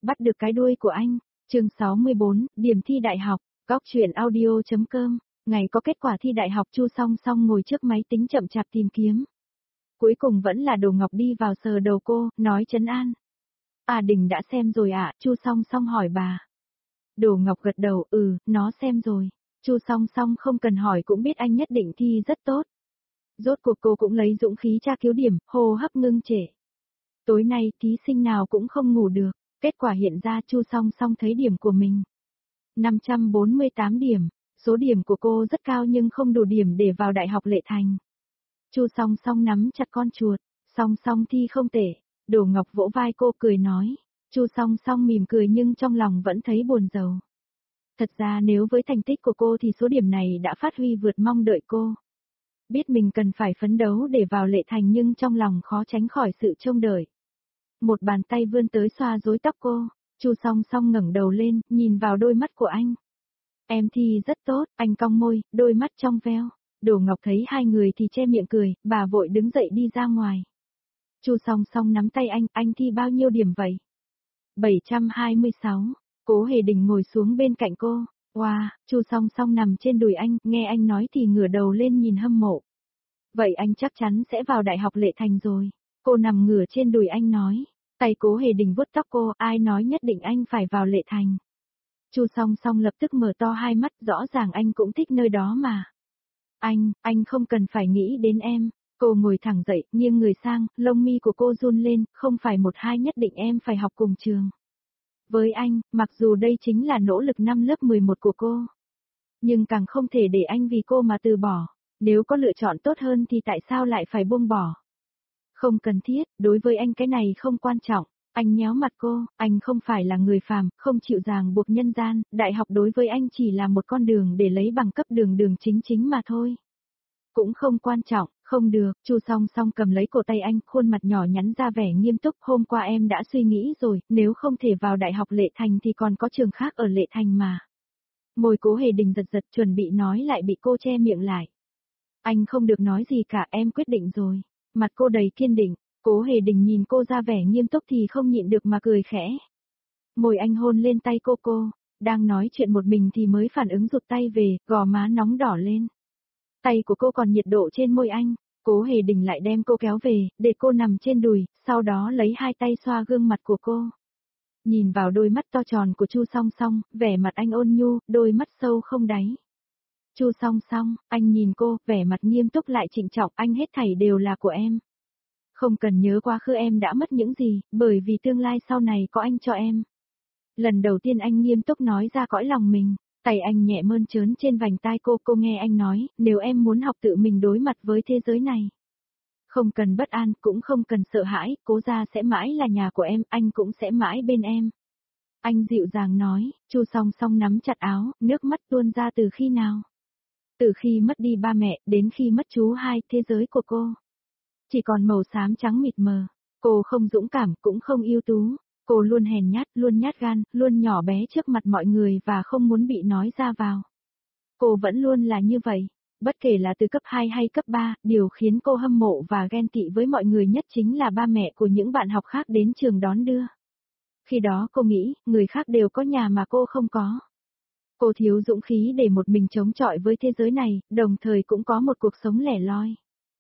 bắt được cái đuôi của anh. Chương 64, điểm thi đại học, góc truyện audio.com. Ngày có kết quả thi đại học, Chu Song Song ngồi trước máy tính chậm chạp tìm kiếm. Cuối cùng vẫn là Đồ Ngọc đi vào sờ đầu cô, nói trấn an. À Đình đã xem rồi ạ, Chu Song Song hỏi bà. Đồ Ngọc gật đầu, nó xem rồi. Chu Song Song không cần hỏi cũng biết anh nhất định thi rất tốt. Rốt cuộc cô cũng lấy dũng khí tra cứu điểm, hô hấp ngưng trệ. Tối nay thí sinh nào cũng không ngủ được, kết quả hiện ra Chu Song Song thấy điểm của mình. 548 điểm, số điểm của cô rất cao nhưng không đủ điểm để vào Đại học Lệ Thành. Chu Song Song nắm chặt con chuột, Song Song thi không tệ. Đồ Ngọc vỗ vai cô cười nói. Chu Song Song mỉm cười nhưng trong lòng vẫn thấy buồn rầu. Thật ra nếu với thành tích của cô thì số điểm này đã phát huy vượt mong đợi cô. Biết mình cần phải phấn đấu để vào Lệ Thành nhưng trong lòng khó tránh khỏi sự trông đợi. Một bàn tay vươn tới xoa rối tóc cô, Chu Song Song ngẩng đầu lên, nhìn vào đôi mắt của anh. Em thi rất tốt, anh cong môi, đôi mắt trong veo. Đồ Ngọc thấy hai người thì che miệng cười, bà vội đứng dậy đi ra ngoài. Chu Song Song nắm tay anh thi bao nhiêu điểm vậy? 726, Cố Hề Đình ngồi xuống bên cạnh cô. Wow, Chu Song Song nằm trên đùi anh, nghe anh nói thì ngửa đầu lên nhìn hâm mộ. Vậy anh chắc chắn sẽ vào Đại học Lệ Thành rồi. Cô nằm ngửa trên đùi anh nói. Tay Cố Hề Đình vuốt tóc cô, ai nói nhất định anh phải vào Lệ Thành. Chu Song Song lập tức mở to hai mắt, rõ ràng anh cũng thích nơi đó mà. Anh không cần phải nghĩ đến em. Cô ngồi thẳng dậy, nghiêng người sang, lông mi của cô run lên, không phải 1-2 nhất định em phải học cùng trường. Với anh, mặc dù đây chính là nỗ lực năm lớp 11 của cô, nhưng càng không thể để anh vì cô mà từ bỏ. Nếu có lựa chọn tốt hơn thì tại sao lại phải buông bỏ? Không cần thiết, đối với anh cái này không quan trọng. Anh nhéo mặt cô, anh không phải là người phàm, không chịu ràng buộc nhân gian, đại học đối với anh chỉ là một con đường để lấy bằng cấp đường chính mà thôi. Cũng không quan trọng, không được, Chu Song Song cầm lấy cổ tay anh, khuôn mặt nhỏ nhắn ra vẻ nghiêm túc, hôm qua em đã suy nghĩ rồi, nếu không thể vào Đại học Lệ Thành thì còn có trường khác ở Lệ Thành mà. Môi Cố Hề Đình giật chuẩn bị nói lại bị cô che miệng lại. Anh không được nói gì cả, em quyết định rồi. Mặt cô đầy kiên định, Cố Hề Đình nhìn cô ra vẻ nghiêm túc thì không nhịn được mà cười khẽ. Môi anh hôn lên tay cô, đang nói chuyện một mình thì mới phản ứng rụt tay về, gò má nóng đỏ lên. Tay của cô còn nhiệt độ trên môi anh, Cố Hề Đình lại đem cô kéo về, để cô nằm trên đùi, sau đó lấy hai tay xoa gương mặt của cô. Nhìn vào đôi mắt to tròn của Chu Song Song, vẻ mặt anh ôn nhu, đôi mắt sâu không đáy. Chu Song Song, anh nhìn cô, vẻ mặt nghiêm túc lại trịnh trọng, anh hết thảy đều là của em. Không cần nhớ quá khứ em đã mất những gì, bởi vì tương lai sau này có anh cho em. Lần đầu tiên anh nghiêm túc nói ra cõi lòng mình. Tay anh nhẹ mơn trớn trên vành tai cô nghe anh nói, nếu em muốn học tự mình đối mặt với thế giới này. Không cần bất an, cũng không cần sợ hãi, Cố gia sẽ mãi là nhà của em, anh cũng sẽ mãi bên em. Anh dịu dàng nói, Chu Song Song nắm chặt áo, nước mắt tuôn ra từ khi nào? Từ khi mất đi ba mẹ, đến khi mất chú hai, thế giới của cô chỉ còn màu xám trắng mịt mờ. Cô không dũng cảm, cũng không ưu tú. Cô luôn hèn nhát, luôn nhát gan, luôn nhỏ bé trước mặt mọi người và không muốn bị nói ra vào. Cô vẫn luôn là như vậy. Bất kể là từ cấp 2 hay cấp 3, điều khiến cô hâm mộ và ghen tị với mọi người nhất chính là ba mẹ của những bạn học khác đến trường đón đưa. Khi đó cô nghĩ, người khác đều có nhà mà cô không có. Cô thiếu dũng khí để một mình chống chọi với thế giới này, đồng thời cũng có một cuộc sống lẻ loi.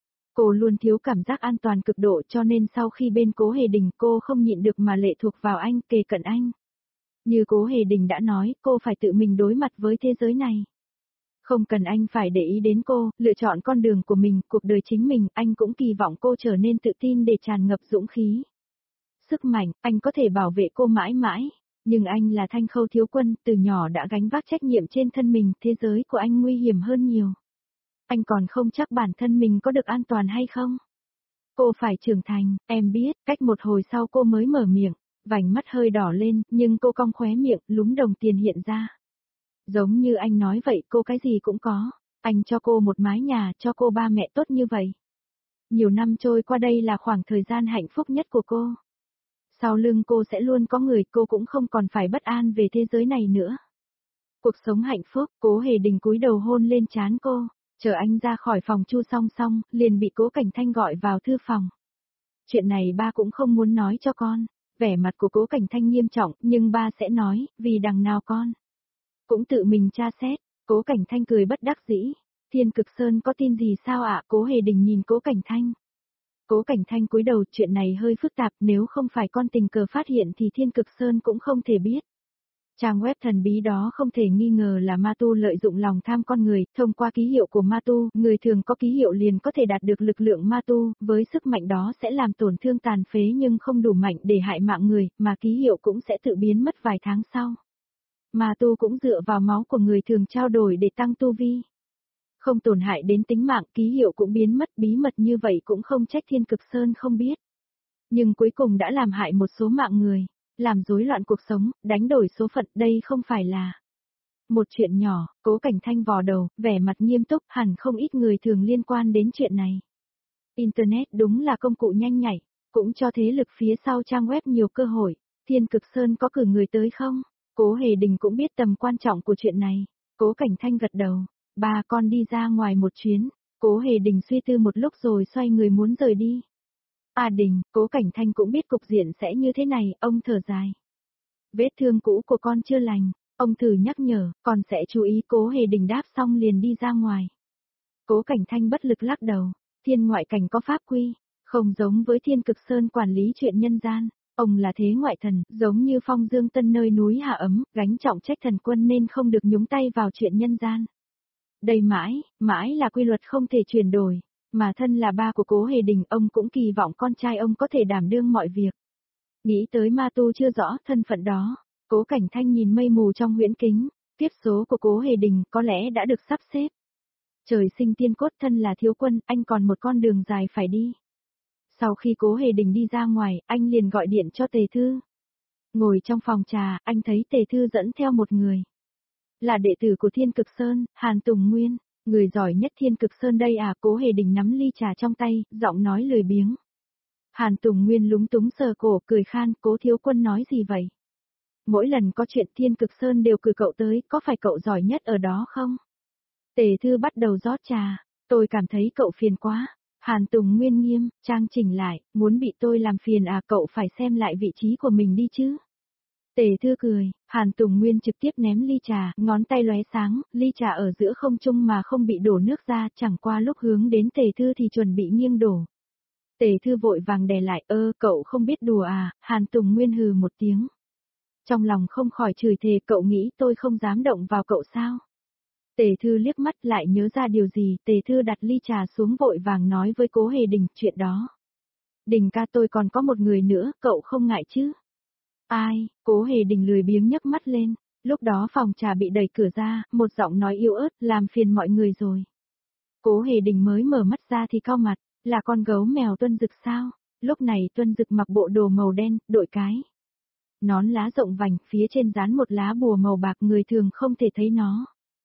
Cô luôn thiếu cảm giác an toàn cực độ cho nên sau khi bên Cố Hề Đình cô không nhịn được mà lệ thuộc vào anh, kề cận anh. Như Cố Hề Đình đã nói, cô phải tự mình đối mặt với thế giới này. Không cần anh phải để ý đến cô, lựa chọn con đường của mình, cuộc đời chính mình, anh cũng kỳ vọng cô trở nên tự tin để tràn ngập dũng khí. Sức mạnh, anh có thể bảo vệ cô mãi mãi, nhưng anh là Thanh Khâu thiếu quân, từ nhỏ đã gánh vác trách nhiệm trên thân mình, thế giới của anh nguy hiểm hơn nhiều. Anh còn không chắc bản thân mình có được an toàn hay không. Cô phải trưởng thành, em biết, cách một hồi sau cô mới mở miệng, vành mắt hơi đỏ lên, nhưng cô cong khóe miệng, lúm đồng tiền hiện ra. Giống như anh nói vậy, cô cái gì cũng có, anh cho cô một mái nhà, cho cô ba mẹ tốt như vậy. Nhiều năm trôi qua đây là khoảng thời gian hạnh phúc nhất của cô. Sau lưng cô sẽ luôn có người, cô cũng không còn phải bất an về thế giới này nữa. Cuộc sống hạnh phúc, Cố Hề Đình cúi đầu hôn lên trán cô. Chờ anh ra khỏi phòng Chu Song Song, liền bị Cố Cảnh Thanh gọi vào thư phòng. Chuyện này ba cũng không muốn nói cho con. Vẻ mặt của Cố Cảnh Thanh nghiêm trọng, nhưng ba sẽ nói, vì đằng nào con cũng tự mình tra xét. Cố Cảnh Thanh cười bất đắc dĩ. Thiên Cực Sơn có tin gì sao ạ? Cố Hề Đình nhìn Cố Cảnh Thanh. Cố Cảnh Thanh cúi đầu, chuyện này hơi phức tạp, nếu không phải con tình cờ phát hiện thì Thiên Cực Sơn cũng không thể biết. Trang web thần bí đó không thể nghi ngờ là ma tu lợi dụng lòng tham con người, thông qua ký hiệu của ma tu, người thường có ký hiệu liền có thể đạt được lực lượng ma tu, với sức mạnh đó sẽ làm tổn thương tàn phế nhưng không đủ mạnh để hại mạng người, mà ký hiệu cũng sẽ tự biến mất vài tháng sau. Ma tu cũng dựa vào máu của người thường trao đổi để tăng tu vi. Không tổn hại đến tính mạng, ký hiệu cũng biến mất, bí mật như vậy cũng không trách Thiên Cực Sơn không biết. Nhưng cuối cùng đã làm hại một số mạng người, làm rối loạn cuộc sống, đánh đổi số phận, đây không phải là một chuyện nhỏ. Cố Cảnh Thanh vò đầu, vẻ mặt nghiêm túc, hẳn không ít người thường liên quan đến chuyện này. Internet đúng là công cụ nhanh nhạy, cũng cho thế lực phía sau trang web nhiều cơ hội. Thiên Cực Sơn có cử người tới không? Cố Hề Đình cũng biết tầm quan trọng của chuyện này. Cố Cảnh Thanh gật đầu. Ba con đi ra ngoài một chuyến. Cố Hề Đình suy tư một lúc rồi xoay người muốn rời đi. Đình, Cố Cảnh Thanh cũng biết cục diện sẽ như thế này, ông thở dài. Vết thương cũ của con chưa lành, ông thử nhắc nhở, con sẽ chú ý. Cố Hề Đình đáp xong liền đi ra ngoài. Cố Cảnh Thanh bất lực lắc đầu, thiên ngoại cảnh có pháp quy, không giống với Thiên Cực Sơn quản lý chuyện nhân gian. Ông là thế ngoại thần, giống như Phong Dương Tân nơi núi Hạ Ấm, gánh trọng trách thần quân nên không được nhúng tay vào chuyện nhân gian. Đây mãi là quy luật không thể chuyển đổi, mà thân là ba của Cố Hề Đình, ông cũng kỳ vọng con trai ông có thể đảm đương mọi việc. Nghĩ tới ma tu chưa rõ thân phận đó, Cố Cảnh Thanh nhìn mây mù trong huyễn kính, tiếp số của Cố Hề Đình có lẽ đã được sắp xếp. Trời sinh tiên cốt, thân là thiếu quân, anh còn một con đường dài phải đi. Sau khi Cố Hề Đình đi ra ngoài, anh liền gọi điện cho Tề Thư. Ngồi trong phòng trà, anh thấy Tề Thư dẫn theo một người. Là đệ tử của Thiên Cực Sơn, Hàn Tùng Nguyên, người giỏi nhất Thiên Cực Sơn đây à? Cố Hề Đình nắm ly trà trong tay, giọng nói lười biếng. Hàn Tùng Nguyên lúng túng sờ cổ, cười khan, Cố thiếu quân nói gì vậy? Mỗi lần có chuyện Thiên Cực Sơn đều cử cậu tới, có phải cậu giỏi nhất ở đó không? Tề Thư bắt đầu rót trà, tôi cảm thấy cậu phiền quá. Hàn Tùng Nguyên nghiêm, trang chỉnh lại, muốn bị tôi làm phiền à? Cậu phải xem lại vị trí của mình đi chứ. Tề Thư cười, Hàn Tùng Nguyên trực tiếp ném ly trà, ngón tay lóe sáng, ly trà ở giữa không trung mà không bị đổ nước ra, chẳng qua lúc hướng đến Tề Thư thì chuẩn bị nghiêng đổ. Tề Thư vội vàng đè lại, cậu không biết đùa à? Hàn Tùng Nguyên hừ một tiếng. Trong lòng không khỏi chửi thề, cậu nghĩ tôi không dám động vào cậu sao? Tề Thư liếc mắt lại nhớ ra điều gì, Tề Thư đặt ly trà xuống vội vàng nói với Cố Hề Đình, chuyện đó. Đình ca, tôi còn có một người nữa, cậu không ngại chứ? Ai? Cố Hề Đình lười biếng nhấc mắt lên, lúc đó phòng trà bị đẩy cửa ra, một giọng nói yếu ớt, làm phiền mọi người rồi. Cố Hề Đình mới mở mắt ra thì cau mặt, là con gấu mèo Tuân Dực sao? Lúc này Tuân Dực mặc bộ đồ màu đen, đội cái nón lá rộng vành, phía trên dán một lá bùa màu bạc, người thường không thể thấy nó.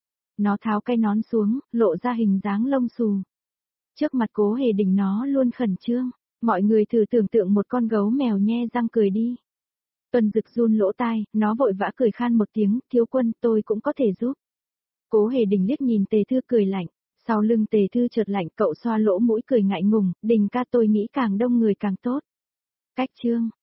Nó tháo cái nón xuống, lộ ra hình dáng lông xù. Trước mặt Cố Hề Đình nó luôn khẩn trương, mọi người thử tưởng tượng một con gấu mèo nhe răng cười đi. Tuân Dực run lỗ tai, nó vội vã cười khan một tiếng, thiếu quân, tôi cũng có thể giúp. Cố Hề Đình liếc nhìn Tề Thư cười lạnh, sau lưng Tề Thư chợt lạnh, cậu xoa lỗ mũi cười ngại ngùng, Đình ca, tôi nghĩ càng đông người càng tốt. Cách chương